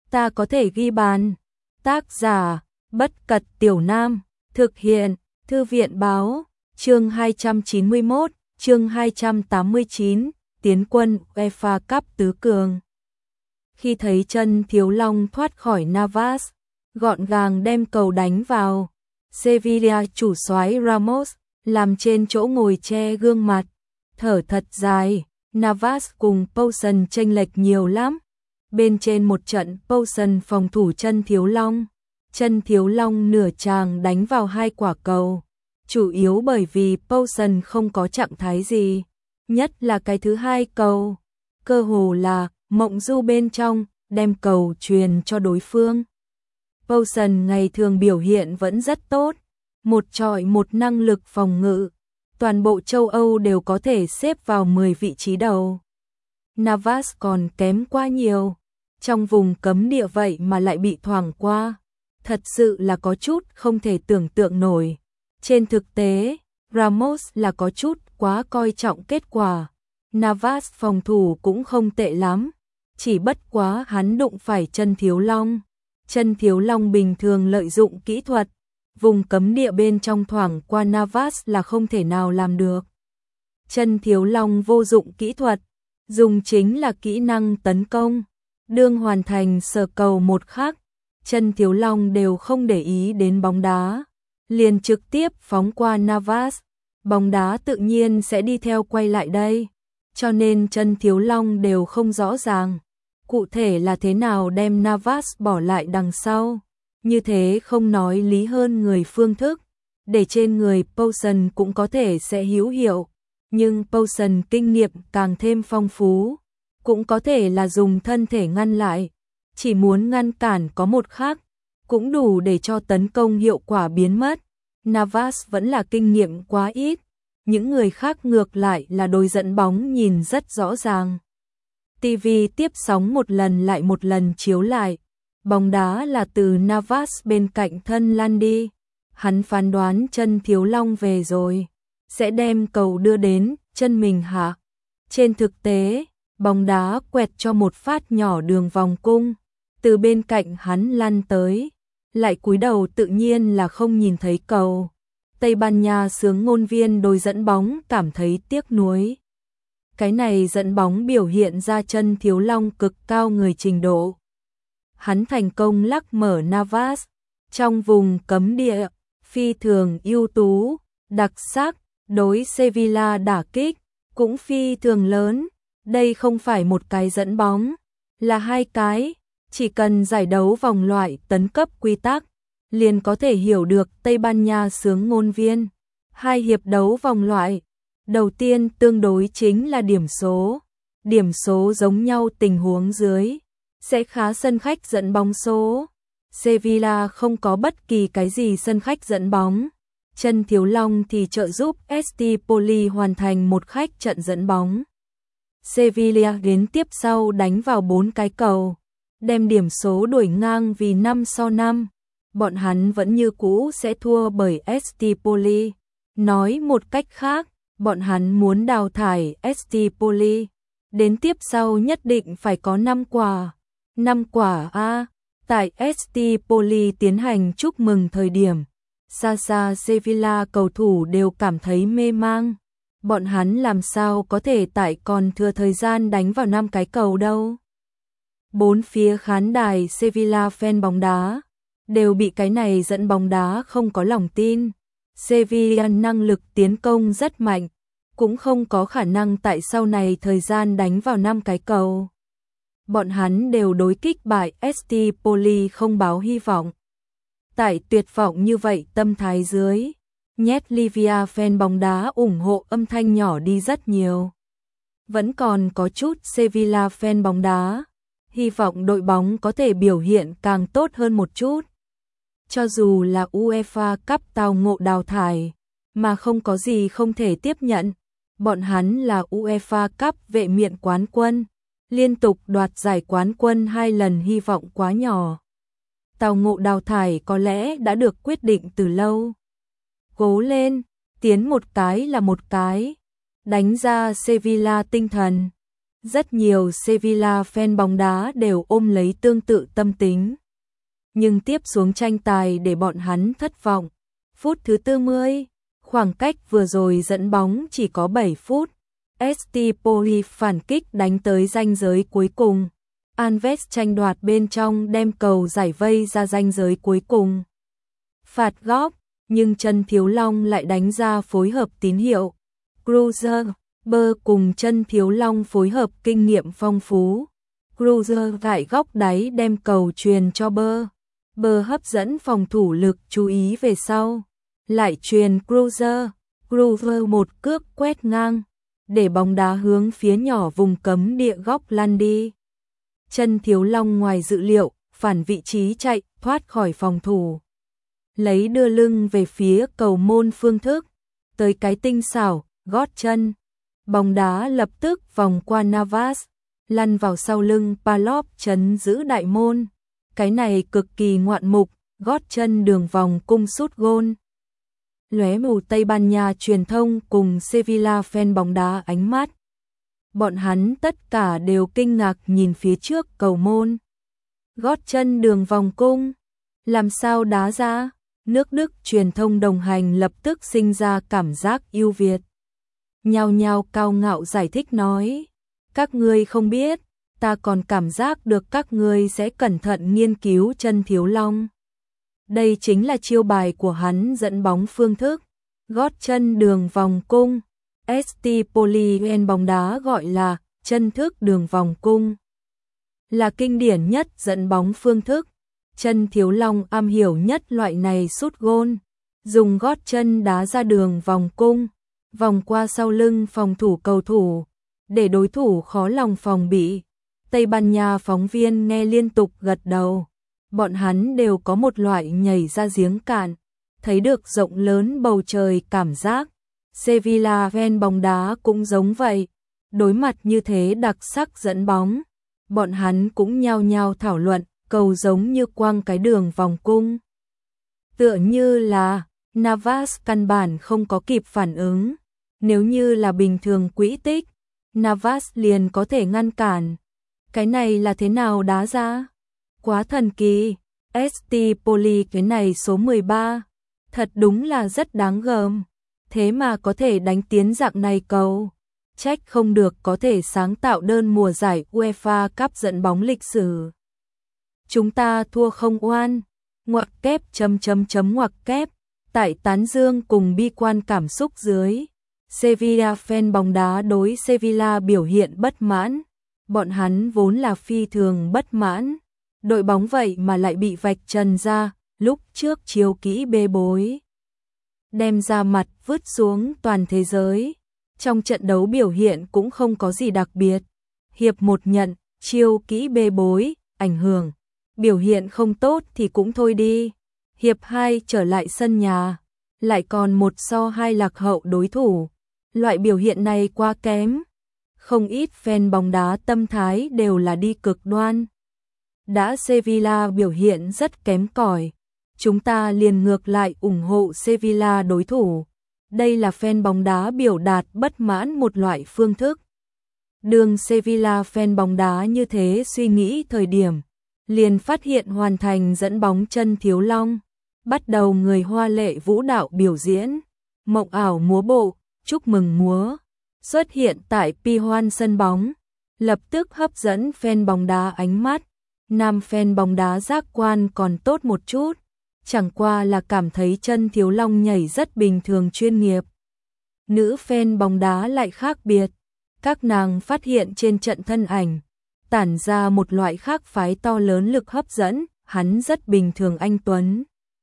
ta có thể ghi bàn. Tác giả, Bất Cật Tiểu Nam, thực hiện, Thư viện báo, chương 291, chương 289, tiến quân UEFA Cup tứ cường. Khi thấy chân Thiếu Long thoát khỏi Navas, gọn gàng đem cầu đánh vào, Sevilla chủ soái Ramos, làm trên chỗ ngồi che gương mặt, thở thật dài. Navas cùng Poulsen chênh lệch nhiều lắm. Bên trên một trận Poulsen phòng thủ chân Thiếu Long nửa tràng đánh vào 2 quả cầu, chủ yếu bởi vì Poulsen không có trạng thái gì, nhất là cái thứ 2 cầu, cơ hồ là mộng du bên trong, đem cầu truyền cho đối phương. Poulsen ngày thường biểu hiện vẫn rất tốt, một trọi một năng lực phòng ngự, toàn bộ châu Âu đều có thể xếp vào 10 vị trí đầu. Navas còn kém quá nhiều, trong vùng cấm địa vậy mà lại bị thoảng qua, thật sự là có chút không thể tưởng tượng nổi. Trên thực tế, Ramos là có chút quá coi trọng kết quả, Navas phòng thủ cũng không tệ lắm, chỉ bất quá hắn đụng phải chân Thiếu Long. Chân Thiếu Long bình thường lợi dụng kỹ thuật, vùng cấm địa bên trong thoảng qua Navas là không thể nào làm được. Chân Thiếu Long vô dụng kỹ thuật, dùng chính là kỹ năng tấn công. Đương hoàn thành sờ cầu một khắc, chân Thiếu Long đều không để ý đến bóng đá, liền trực tiếp phóng qua Navas, bóng đá tự nhiên sẽ đi theo quay lại đây, cho nên chân Thiếu Long đều không rõ ràng cụ thể là thế nào đem Navas bỏ lại đằng sau. Như thế không nói lý hơn người phương thức, để trên người Poulsen cũng có thể sẽ hữu hiệu, nhưng Poulsen kinh nghiệm càng thêm phong phú, cũng có thể là dùng thân thể ngăn lại, chỉ muốn ngăn cản có một khắc, cũng đủ để cho tấn công hiệu quả biến mất. Navas vẫn là kinh nghiệm quá ít, những người khác ngược lại là đôi dẫn bóng nhìn rất rõ ràng. TV tiếp sóng một lần lại một lần chiếu lại, bóng đá là từ Navas bên cạnh thân lăn đi, hắn phán đoán chân Thiếu Long về rồi, sẽ đem cầu đưa đến chân mình hạ. Trên thực tế, bóng đá quẹt cho một phát nhỏ đường vòng cung, từ bên cạnh hắn lăn tới, lại cúi đầu tự nhiên là không nhìn thấy cầu. Tây Ban Nha xướng ngôn viên đôi dẫn bóng cảm thấy tiếc nuối. Cái này dẫn bóng biểu hiện ra chân Thiếu Long cực cao người trình độ. Hắn thành công lắc mở Navas, trong vùng cấm địa, phi thường ưu tú, đặc sắc, đối Sevilla đả kích, cũng phi thường lớn. Đây không phải một cái dẫn bóng, là 2 cái, chỉ cần giải đấu vòng loại tấn cấp quy tắc, liền có thể hiểu được Tây Ban Nha xướng ngôn viên. 2 hiệp đấu vòng loại, đầu tiên tương đối chính là điểm số giống nhau tình huống dưới, sẽ khá sân khách dẫn bóng số. Sevilla không có bất kỳ cái gì sân khách dẫn bóng, chân Thiếu Long thì trợ giúp Estipoli hoàn thành một khách trận dẫn bóng. Sevilla đến tiếp sau đánh vào 4 cái cầu, đem điểm số đuổi ngang vì 5-5. Bọn hắn vẫn như cũ sẽ thua bởi Estipoli. Nói một cách khác, bọn hắn muốn đào thải Estipoli, đến tiếp sau nhất định phải có 5 quả. 5 quả a. Tại Estipoli tiến hành chúc mừng thời điểm, xa xa Sevilla cầu thủ đều cảm thấy mê mang. Bọn hắn làm sao có thể tại còn thừa thời gian đánh vào 5 cái cầu đâu. 4 phía khán đài Sevilla fan bóng đá đều bị cái này dẫn bóng đá không có lòng tin. Sevilla năng lực tiến công rất mạnh, cũng không có khả năng tại sau này thời gian đánh vào 5 cái cầu. Bọn hắn đều đối kích bại Estipoli không báo hy vọng. Tại tuyệt vọng như vậy tâm thái dưới, nhét Livia fan bóng đá ủng hộ âm thanh nhỏ đi rất nhiều. Vẫn còn có chút Sevilla fan bóng đá, hy vọng đội bóng có thể biểu hiện càng tốt hơn một chút. Cho dù là UEFA Cup tao ngộ đào thải, mà không có gì không thể tiếp nhận. Bọn hắn là UEFA Cup vệ miện quán quân, liên tục đoạt giải quán quân 2 lần, hy vọng quá nhỏ. Tao ngộ đào thải có lẽ đã được quyết định từ lâu. Cố lên, tiến một cái là một cái, đánh ra Sevilla tinh thần. Rất nhiều Sevilla fan bóng đá đều ôm lấy tương tự tâm tính. Nhưng tiếp xuống tranh tài để bọn hắn thất vọng. Phút thứ 40, khoảng cách vừa rồi dẫn bóng chỉ có 7 phút. Estipoli phản kích đánh tới ranh giới cuối cùng. Alves tranh đoạt bên trong đem cầu giải vây ra ranh giới cuối cùng. Phạt góc, nhưng chân Thiếu Long lại đánh ra phối hợp tín hiệu. Cruiser, Bơ cùng chân Thiếu Long phối hợp kinh nghiệm phong phú. Cruiser gãi góc đáy đem cầu truyền cho Bơ. Bơ hấp dẫn phòng thủ lực chú ý về sau. Lại truyền Cruiser. Cruiser một cước quét ngang. Để bóng đá hướng phía nhỏ vùng cấm địa góc lăn đi. Chân Thiếu Long ngoài dự liệu, phản vị trí chạy, thoát khỏi phòng thủ. Lấy đưa lưng về phía cầu môn phương thức. Tới cái tinh xảo, gót chân. Bóng đá lập tức vòng qua Navas, lăn vào sau lưng Palop chấn giữ đại môn. Cái này cực kỳ ngoạn mục, gót chân đường vòng cung sút gôn. Lóe mù Tây Ban Nha truyền thông cùng Sevilla fan bóng đá ánh mắt. Bọn hắn tất cả đều kinh ngạc nhìn phía trước cầu môn. Gót chân đường vòng cung, làm sao đá ra? Nước Đức truyền thông đồng hành lập tức sinh ra cảm giác ưu việt. Nhao nhao cao ngạo giải thích nói, các ngươi không biết, ta còn cảm giác được các ngươi sẽ cẩn thận nghiên cứu chân Thiếu Long. Đây chính là chiêu bài của hắn dẫn bóng phương thức, gót chân đường vòng cung. Estipoli fan bóng đá gọi là chân thức đường vòng cung. Là kinh điển nhất dẫn bóng phương thức. Chân Thiếu Long am hiểu nhất loại này sút gôn, dùng gót chân đá ra đường vòng cung, vòng qua sau lưng phòng thủ cầu thủ, để đối thủ khó lòng phòng bị. Tây Ban Nha phóng viên nghe liên tục gật đầu. Bọn hắn đều có một loại nhảy ra giếng cạn, thấy được rộng lớn bầu trời cảm giác. Sevilla fan bóng đá cũng giống vậy. Đối mặt như thế đặc sắc dẫn bóng, bọn hắn cũng nhao nhao thảo luận, cầu giống như quăng cái đường vòng cung. Tựa như là Navas căn bản không có kịp phản ứng. Nếu như là bình thường quỹ tích, Navas liền có thể ngăn cản. Cái này là thế nào đá ra? Quá thần kỳ. Estipoli cái này số 13. Thật đúng là rất đáng gờm. Thế mà có thể đánh tiến dạng này cầu. Trách không được có thể sáng tạo đơn mùa giải UEFA Cup dẫn bóng lịch sử. Chúng ta thua không oan. Ngoặc kép ngoặc kép. Tại tán dương cùng bi quan cảm xúc dưới, Sevilla fan bóng đá đối Sevilla biểu hiện bất mãn. Bọn hắn vốn là phi thường bất mãn. Đội bóng vậy mà lại bị vạch trần ra, lúc trước chiêu kỹ bê bối. Đem ra mặt vứt xuống toàn thế giới. Trong trận đấu biểu hiện cũng không có gì đặc biệt. Hiệp 1 nhận, chiêu kỹ bê bối, ảnh hưởng. Biểu hiện không tốt thì cũng thôi đi. Hiệp 2 trở lại sân nhà, lại còn 1-2 lạc hậu đối thủ. Loại biểu hiện này quá kém. Không ít fan bóng đá tâm thái đều là đi cực đoan. Đã Sevilla biểu hiện rất kém cỏi, chúng ta liền ngược lại ủng hộ Sevilla đối thủ. Đây là fan bóng đá biểu đạt bất mãn một loại phương thức. Đường Sevilla fan bóng đá như thế suy nghĩ thời điểm, liền phát hiện hoàn thành dẫn bóng chân Thiếu Long. Bắt đầu người hoa lệ vũ đạo biểu diễn, mộng ảo múa bộ, chúc mừng múa, xuất hiện tại Pi-Hoan sân bóng, lập tức hấp dẫn fan bóng đá ánh mắt. Nam fan bóng đá giác quan còn tốt một chút, chẳng qua là cảm thấy chân Thiếu Long nhảy rất bình thường chuyên nghiệp. Nữ fan bóng đá lại khác biệt, các nàng phát hiện trên trận thân ảnh, tản ra một loại khác phái to lớn lực hấp dẫn, hắn rất bình thường anh tuấn.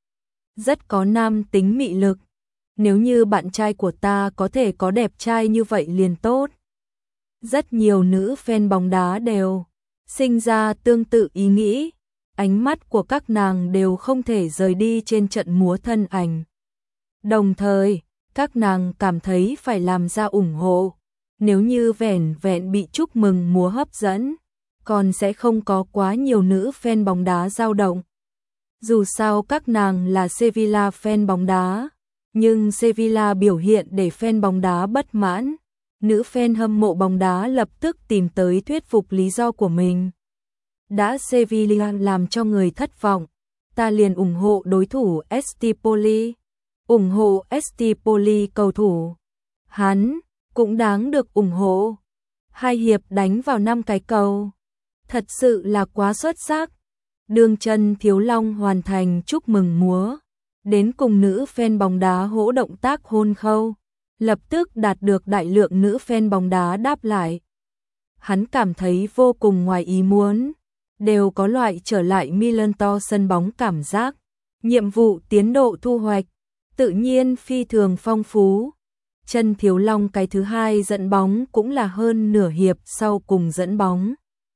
Rất có nam tính mị lực. Nếu như bạn trai của ta có thể có đẹp trai như vậy liền tốt. Rất nhiều nữ fan bóng đá đều sinh ra tương tự ý nghĩ. Ánh mắt của các nàng đều không thể rời đi trên trận múa thân ảnh. Đồng thời, các nàng cảm thấy phải làm ra ủng hộ. Nếu như vẻn vẹn bị chúc mừng múa hấp dẫn, còn sẽ không có quá nhiều nữ fan bóng đá dao động. Dù sao các nàng là Sevilla fan bóng đá, nhưng Sevilla biểu hiện để fan bóng đá bất mãn. Nữ fan hâm mộ bóng đá lập tức tìm tới thuyết phục lý do của mình. Đã Sevilla làm cho người thất vọng, ta liền ủng hộ đối thủ Estipoli. Ủng hộ Estipoli cầu thủ. Hắn cũng đáng được ủng hộ. 2 hiệp đánh vào 5 cái cầu. Thật sự là quá xuất sắc. Đường Chân Thiếu Long hoàn thành chúc mừng múa. Đến cùng nữ fan bóng đá hỗ động tác hôn khâu. Lập tức đạt được đại lượng nữ fan bóng đá đáp lại. Hắn cảm thấy vô cùng ngoài ý muốn. Đều có loại trở lại Milan to sân bóng cảm giác. Nhiệm vụ tiến độ thu hoạch. Tự nhiên phi thường phong phú. Chân Thiếu Long cái thứ 2 dẫn bóng cũng là hơn nửa hiệp sau cùng dẫn bóng.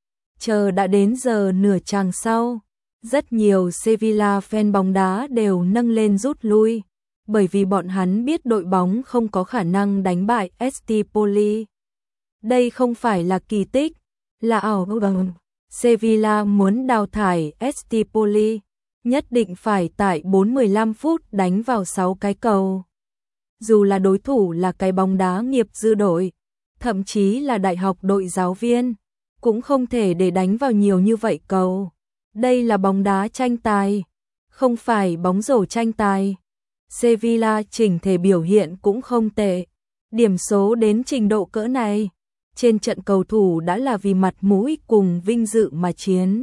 Chờ đã đến giờ nửa chàng sau, rất nhiều Sevilla fan bóng đá đều nâng lên rút lui, bởi vì bọn hắn biết đội bóng không có khả năng đánh bại Estipoli. Đây không phải là kỳ tích, là ảo vọng. Sevilla muốn đào thải Estipoli, nhất định phải tại 4-15 phút đánh vào 6 cái cầu. Dù là đối thủ là cái bóng đá nghiệp dư đội, thậm chí là đại học đội giáo viên, cũng không thể để đánh vào nhiều như vậy cầu. Đây là bóng đá tranh tài, không phải bóng rổ tranh tài. Sevilla chỉnh thể biểu hiện cũng không tệ. Điểm số đến trình độ cỡ này, trên trận cầu thủ đã là vì mặt mũi cùng vinh dự mà chiến.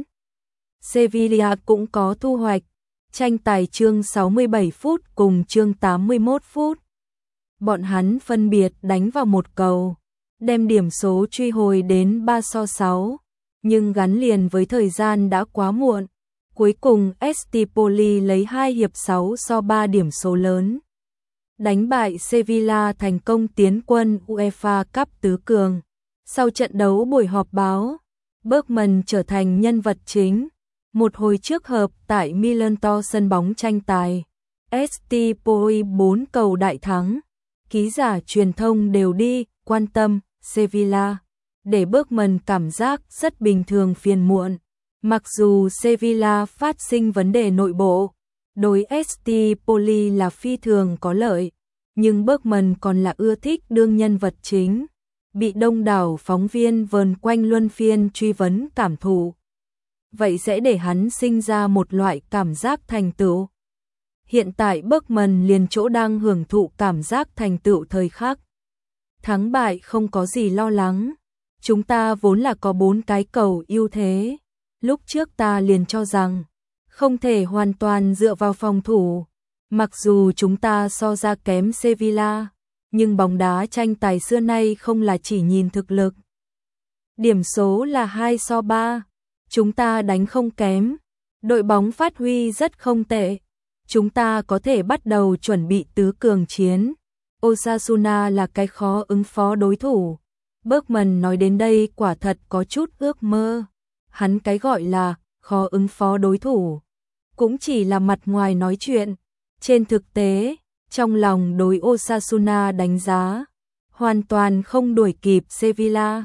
Sevilla cũng có thu hoạch, tranh tài chương 67 phút cùng chương 81 phút. Bọn hắn phân biệt đánh vào một cầu, đem điểm số truy hồi đến 3-6, nhưng gắn liền với thời gian đã quá muộn. Cuối cùng Estipoli lấy 2 hiệp 6-3 điểm số lớn. Đánh bại Sevilla thành công tiến quân UEFA Cup tứ cường. Sau trận đấu buổi họp báo, Bergman trở thành nhân vật chính. Một hồi trước hợp tại Milan to sân bóng tranh tài. Estipoli 4 cầu đại thắng. Ký giả truyền thông đều đi quan tâm Sevilla, để Bergman cảm giác rất bình thường phiền muộn. Mặc dù Sevilla phát sinh vấn đề nội bộ, đối Estipoli là phi thường có lợi, nhưng Bergman còn là ưa thích đương nhân vật chính, bị đông đảo phóng viên vờn quanh luân phiên truy vấn cảm thụ. Vậy sẽ để hắn sinh ra một loại cảm giác thành tựu. Hiện tại Bergman liền chỗ đang hưởng thụ cảm giác thành tựu thời khắc. Thắng bại không có gì lo lắng. Chúng ta vốn là có 4 cái cầu ưu thế. Lúc trước ta liền cho rằng không thể hoàn toàn dựa vào phòng thủ. Mặc dù chúng ta so ra kém Sevilla, nhưng bóng đá tranh tài xưa nay không là chỉ nhìn thực lực. Điểm số là 2-3. Chúng ta đánh không kém. Đội bóng phát huy rất không tệ. Chúng ta có thể bắt đầu chuẩn bị tứ cường chiến. Osasuna là cái khó ứng phó đối thủ. Bergman nói đến đây quả thật có chút ước mơ. Hắn cái gọi là khó ứng phó đối thủ cũng chỉ là mặt ngoài nói chuyện. Trên thực tế, trong lòng đối Osasuna đánh giá hoàn toàn không đuổi kịp Sevilla.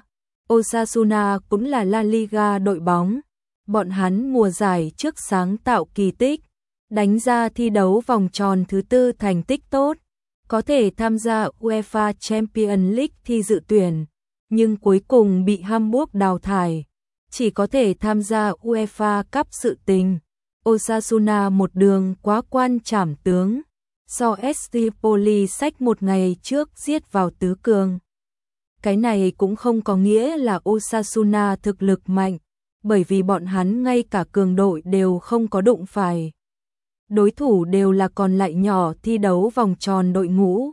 Osasuna cũng là La Liga đội bóng. Bọn hắn mùa giải trước sáng tạo kỳ tích, đánh ra thi đấu vòng tròn thứ 4 thành tích tốt, có thể tham gia UEFA Champions League thi dự tuyển, nhưng cuối cùng bị Hamburg đào thải, chỉ có thể tham gia UEFA Cup sự tình. Osasuna một đường quá quan trảm tướng, so Estipoli sách một ngày trước giết vào tứ cường. Cái này cũng không có nghĩa là Osasuna thực lực mạnh, bởi vì bọn hắn ngay cả cường đội đều không có đụng phải. Đối thủ đều là còn lại nhỏ thi đấu vòng tròn đội ngũ.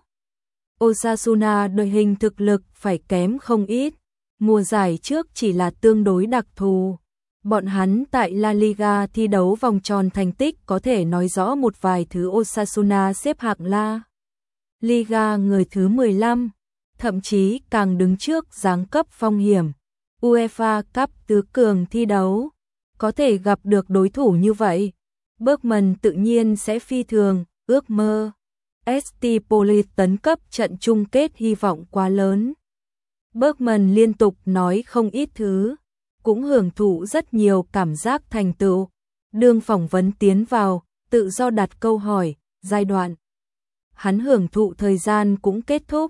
Osasuna đội hình thực lực phải kém không ít, mùa giải trước chỉ là tương đối đặc thù. Bọn hắn tại La Liga thi đấu vòng tròn thành tích có thể nói rõ một vài thứ. Osasuna xếp hạng La Liga người thứ 15, thậm chí càng đứng trước giáng cấp phong hiểm. UEFA Cup tứ cường thi đấu, có thể gặp được đối thủ như vậy, Bergman tự nhiên sẽ phi thường ước mơ. Estipoli tấn cấp trận chung kết hy vọng quá lớn. Bergman liên tục nói không ít thứ, cũng hưởng thụ rất nhiều cảm giác thành tựu. Đương phỏng vấn tiến vào, tự do đặt câu hỏi, giai đoạn hắn hưởng thụ thời gian cũng kết thúc.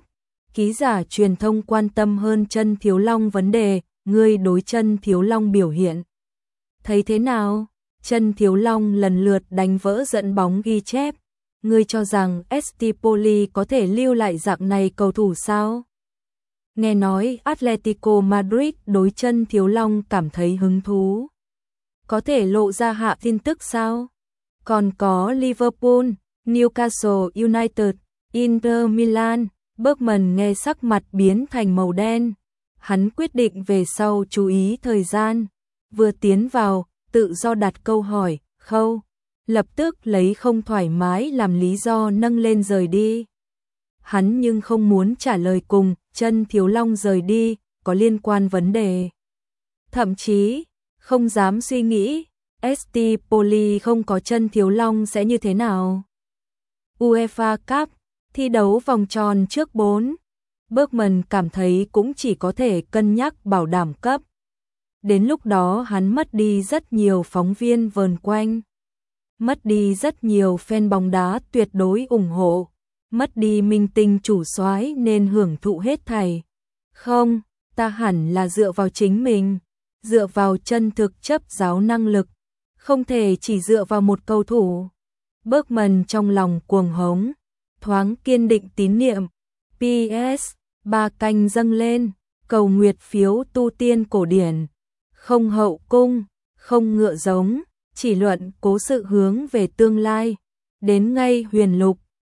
ký giả truyền thông quan tâm hơn Chân Thiếu Long vấn đề, ngươi đối Chân Thiếu Long biểu hiện thấy thế nào? Chân Thiếu Long lần lượt đánh vỡ dẫn bóng ghi chép. Ngươi cho rằng Estipoli có thể lưu lại dạng này cầu thủ sao? Nghe nói Atletico Madrid đối Chân Thiếu Long cảm thấy hứng thú. Có thể lộ ra hạ tin tức sao? Còn có Liverpool, Newcastle United, Inter Milan. Bergman nghe sắc mặt biến thành màu đen. Hắn quyết định về sau chú ý thời gian. Vừa tiến vào, tự do đặt câu hỏi, Khâu lập tức lấy không thoải mái làm lý do nâng lên rời đi. Hắn nhưng không muốn trả lời cùng Chân Thiếu Long rời đi có liên quan vấn đề. Thậm chí không dám suy nghĩ Estipoli không có Chân Thiếu Long sẽ như thế nào. UEFA Cup thi đấu vòng tròn trước 4. Bergman cảm thấy cũng chỉ có thể cân nhắc bảo đảm cấp. Đến lúc đó hắn mất đi rất nhiều phóng viên vờn quanh. Mất đi rất nhiều fan bóng đá tuyệt đối ủng hộ. Mất đi minh tinh chủ soái nên hưởng thụ hết thảy. Không, ta hẳn là dựa vào chính mình. Dựa vào chân thực chấp giáo năng lực. Không thể chỉ dựa vào một cầu thủ. Bergman trong lòng cuồng hống. Thoáng kiên định tín niệm. PS, 3 canh dâng lên. Cầu nguyệt phiếu tu tiên cổ điển. Không hậu cung, không ngựa giống, chỉ luận cố sự hướng về tương lai. Đến ngay huyền lục.